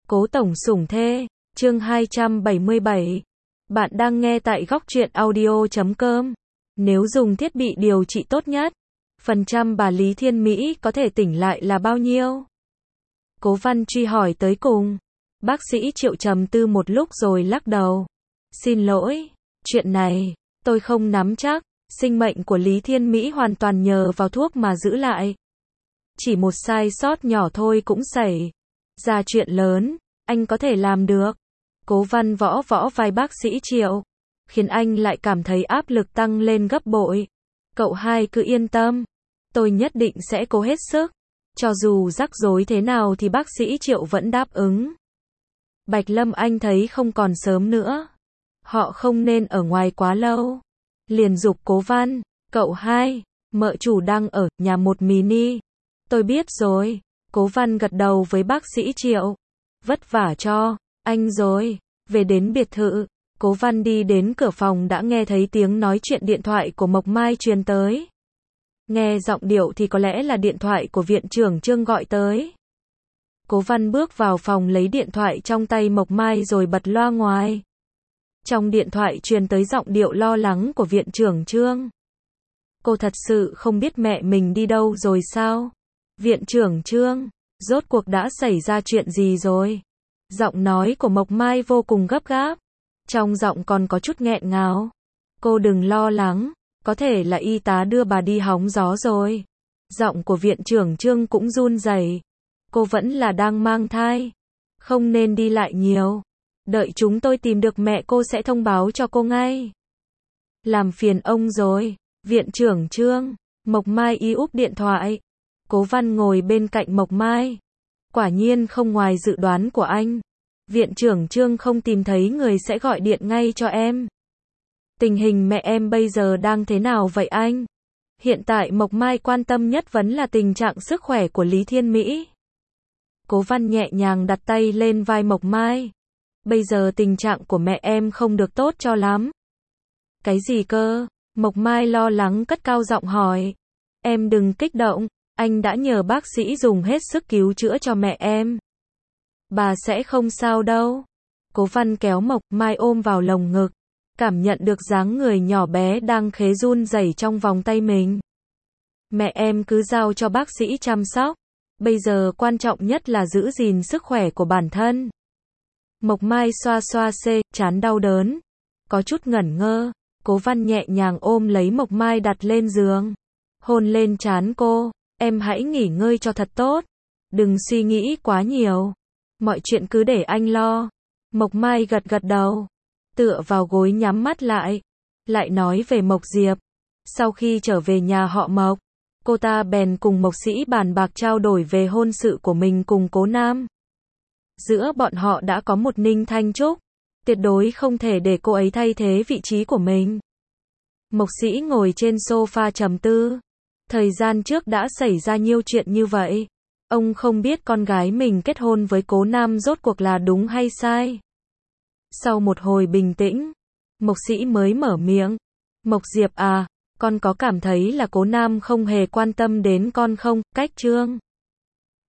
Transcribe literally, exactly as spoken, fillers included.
Cố tổng sủng thê, chương hai trăm bảy mươi bảy. Bạn đang nghe tại góc truyện audio chấm com. Nếu dùng thiết bị điều trị tốt nhất, phần trăm bà Lý Thiên Mỹ có thể tỉnh lại là bao nhiêu? Cố Văn truy hỏi tới cùng. Bác sĩ Triệu trầm tư một lúc rồi lắc đầu. Xin lỗi, chuyện này, tôi không nắm chắc, sinh mệnh của Lý Thiên Mỹ hoàn toàn nhờ vào thuốc mà giữ lại. Chỉ một sai sót nhỏ thôi cũng xảy ra chuyện lớn, anh có thể làm được. Cố Văn võ võ vai bác sĩ Triệu, khiến anh lại cảm thấy áp lực tăng lên gấp bội. Cậu hai cứ yên tâm, tôi nhất định sẽ cố hết sức. Cho dù rắc rối thế nào thì bác sĩ Triệu vẫn đáp ứng. Bạch Lâm Anh thấy không còn sớm nữa, họ không nên ở ngoài quá lâu. Liền giục Cố Văn, cậu hai, mợ chủ đang ở nhà một mini. Tôi biết rồi. Cố Văn gật đầu với bác sĩ Triệu. Vất vả cho anh rồi. Về đến biệt thự, Cố Văn đi đến cửa phòng đã nghe thấy tiếng nói chuyện điện thoại của Mộc Mai truyền tới. Nghe giọng điệu thì có lẽ là điện thoại của viện trưởng Trương gọi tới. Cố Văn bước vào phòng lấy điện thoại trong tay Mộc Mai rồi bật loa ngoài. Trong điện thoại truyền tới giọng điệu lo lắng của viện trưởng Trương. Cô thật sự không biết mẹ mình đi đâu rồi sao? Viện trưởng Trương, rốt cuộc đã xảy ra chuyện gì rồi? Giọng nói của Mộc Mai vô cùng gấp gáp. Trong giọng còn có chút nghẹn ngào. Cô đừng lo lắng, có thể là y tá đưa bà đi hóng gió rồi. Giọng của viện trưởng Trương cũng run rẩy. Cô vẫn là đang mang thai. Không nên đi lại nhiều. Đợi chúng tôi tìm được mẹ cô sẽ thông báo cho cô ngay. Làm phiền ông rồi, viện trưởng Trương. Mộc Mai y úp điện thoại. Cố Văn ngồi bên cạnh Mộc Mai. Quả nhiên không ngoài dự đoán của anh. Viện trưởng Trương không tìm thấy người sẽ gọi điện ngay cho em. Tình hình mẹ em bây giờ đang thế nào vậy anh? Hiện tại Mộc Mai quan tâm nhất vẫn là tình trạng sức khỏe của Lý Thiên Mỹ. Cố Văn nhẹ nhàng đặt tay lên vai Mộc Mai. Bây giờ tình trạng của mẹ em không được tốt cho lắm. Cái gì cơ? Mộc Mai lo lắng cất cao giọng hỏi. Em đừng kích động. Anh đã nhờ bác sĩ dùng hết sức cứu chữa cho mẹ em. Bà sẽ không sao đâu. Cố Văn kéo Mộc Mai ôm vào lồng ngực. Cảm nhận được dáng người nhỏ bé đang khế run rẩy trong vòng tay mình. Mẹ em cứ giao cho bác sĩ chăm sóc. Bây giờ quan trọng nhất là giữ gìn sức khỏe của bản thân. Mộc Mai xoa xoa xê, trán đau đớn. Có chút ngẩn ngơ. Cố Văn nhẹ nhàng ôm lấy Mộc Mai đặt lên giường. Hôn lên trán cô. Em hãy nghỉ ngơi cho thật tốt. Đừng suy nghĩ quá nhiều. Mọi chuyện cứ để anh lo. Mộc Mai gật gật đầu. Tựa vào gối nhắm mắt lại. Lại nói về Mộc Diệp. Sau khi trở về nhà họ Mộc, cô ta bèn cùng Mộc Sĩ bàn bạc trao đổi về hôn sự của mình cùng Cố Nam. Giữa bọn họ đã có một Ninh Thanh Trúc. Tuyệt đối không thể để cô ấy thay thế vị trí của mình. Mộc Sĩ ngồi trên sofa trầm tư. Thời gian trước đã xảy ra nhiều chuyện như vậy. Ông không biết con gái mình kết hôn với Cố Nam rốt cuộc là đúng hay sai. Sau một hồi bình tĩnh, Mộc Sĩ mới mở miệng. Mộc Diệp à, con có cảm thấy là Cố Nam không hề quan tâm đến con không? Cách Trương